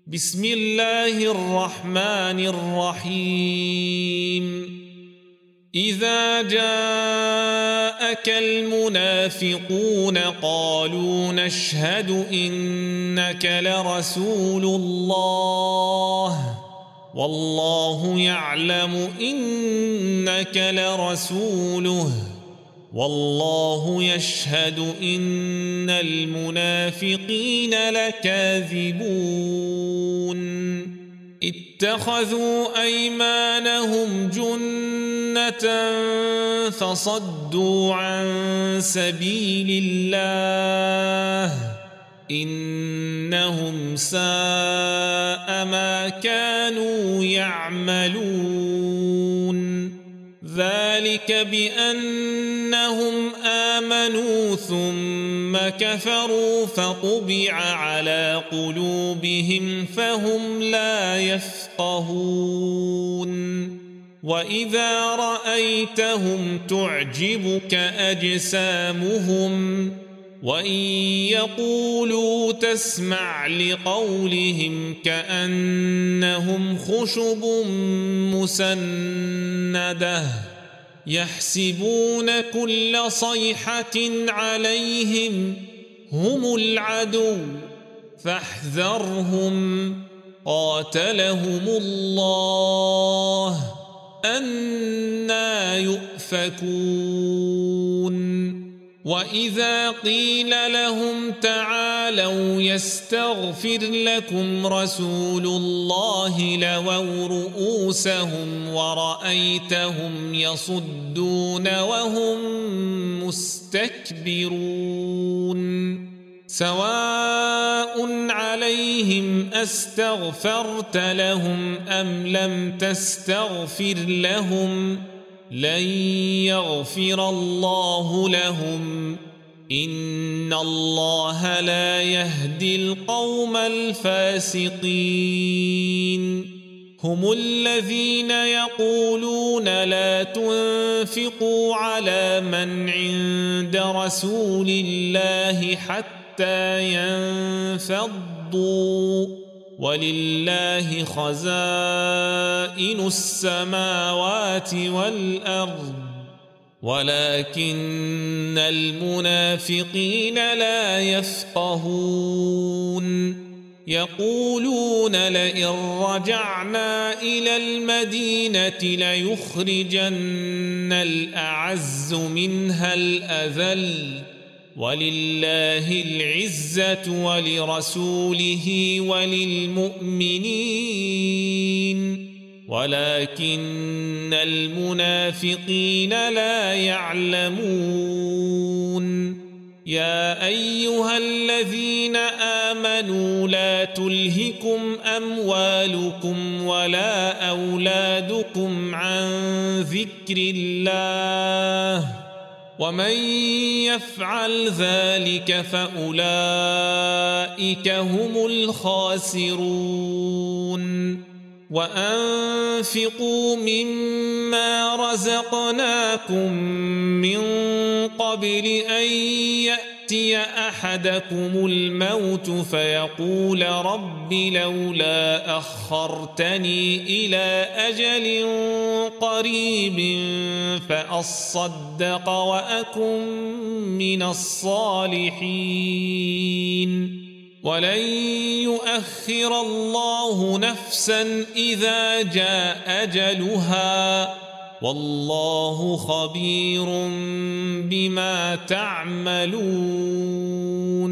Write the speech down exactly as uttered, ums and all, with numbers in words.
بسم الله الرحمن الرحيم إذا جاءك المنافقون قالوا نشهد إنك لرسول الله والله يعلم إنك لرسوله والله يشهد إن المنافقين لكاذبون اتخذوا أيمانهم جنة فصدوا عن سبيل الله إنهم ساء ما كانوا يعملون ذلك بأنهم آمنوا ثم كفروا فطبع على قلوبهم فهم لا يفقهون وإذا رأيتهم تعجبك أجسامهم وإن يقولوا تسمع لقولهم كأنهم خشب مسندة يحسبون كل صيحة عليهم هم العدو فاحذرهم قاتلهم الله أنى يؤفكون وإذا قيل لهم تعالوا يستغفر لكم رسول الله لووا رؤوسهم ورأيتهم يصدون وهم مستكبرون سواء عليهم أستغفرت لهم أم لم تستغفر لهم لن يغفر الله لهم إن الله لا يهدي القوم الفاسقين هم الذين يقولون لا تنفقوا على من عند رسول الله حتى ينفضوا ولله خزائن السماوات والأرض ولكن المنافقين لا يفقهون يقولون لئن رجعنا إلى المدينة ليخرجن الأعز منها الأذل ولله العزة ولرسوله وللمؤمنين ولكن المنافقين لا يعلمون يا أيها الذين آمنوا لا تلهكم أموالكم ولا أولادكم عن ذكر الله ومن يفعل ذلك فأولئك هم الخاسرون وأنفقوا مما رزقناكم من قبل أن يأتي أحدكم الموت فيقول رب لولا أخرتني إلى أجل قريب فأصدق وأكن من الصالحين ولن يؤخر الله نفسا إذا جاء أجلها والله خبير بما تعملون